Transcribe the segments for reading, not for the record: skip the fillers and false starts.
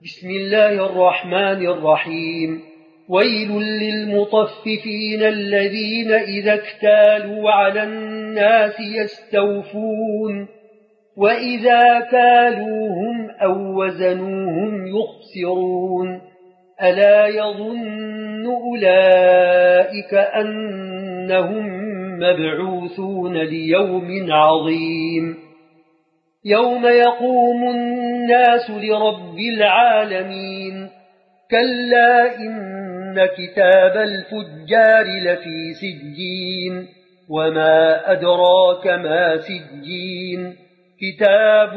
بسم الله الرحمن الرحيم. ويل للمطففين الذين إذا اكتالوا على الناس يستوفون وإذا كالوهم أو وزنوهم يخسرون ألا يظن أولئك أنهم مبعوثون ليوم عظيم يوم يقوم الناس لرب العالمين كلا إن كتاب الفجار لفي سجين وما أدراك ما سجين كتاب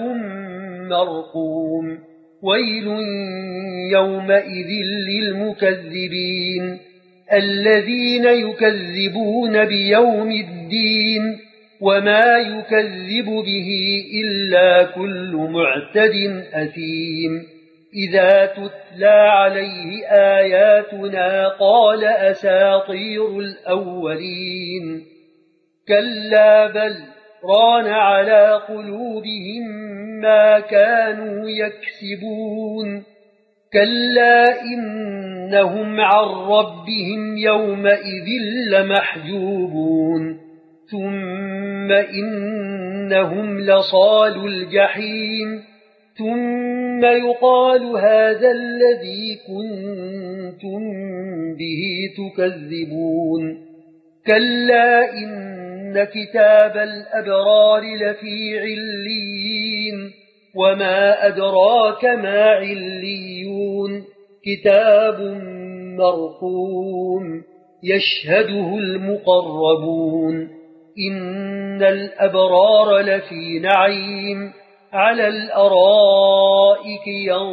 مرقوم ويل يومئذ للمكذبين الذين يكذبون بيوم الدين وما يكذب به إلا كل معتد أثيم إذا تتلى عليه آياتنا قال أساطير الأولين كلا بل ران على قلوبهم ما كانوا يكسبون كلا إنهم عن ربهم يومئذ لمحجوبون ثم إنهم لصالوا الجحيم ثم يقال هذا الذي كنتم به تكذبون كلا إن كتاب الأبرار لفي عليين وما أدراك ما عليون كتاب مرقوم يشهده المقربون إن الأبرار لفي نعيم على الأرائك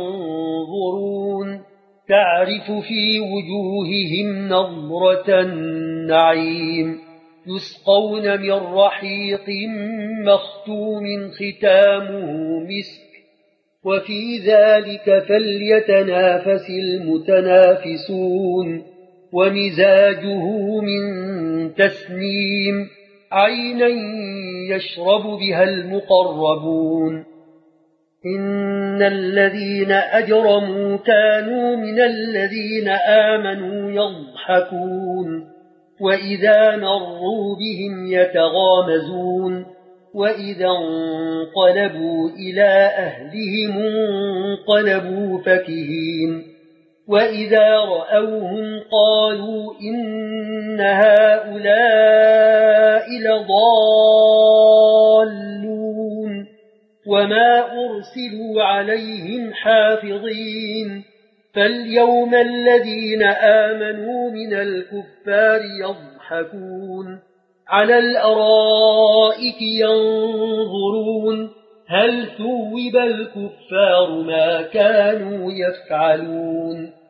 ينظرون تعرف في وجوههم نظرة النعيم يسقون من رحيق مختوم ختامه مسك وفي ذلك فليتنافس المتنافسون ومزاجه من تسنيم عينا يشرب بها المقربون إن الذين أجرموا كانوا من الذين آمنوا يضحكون وإذا مروا بهم يتغامزون وإذا انقلبوا إلى أهلهم انقلبوا فكهين وإذا رأوهم قالوا إن هؤلاء لضالون وما أرسلوا عليهم حافظين فاليوم الذين آمنوا من الكفار يضحكون على الأرائك ينظرون هل ثوب الكفار ما كانوا يفعلون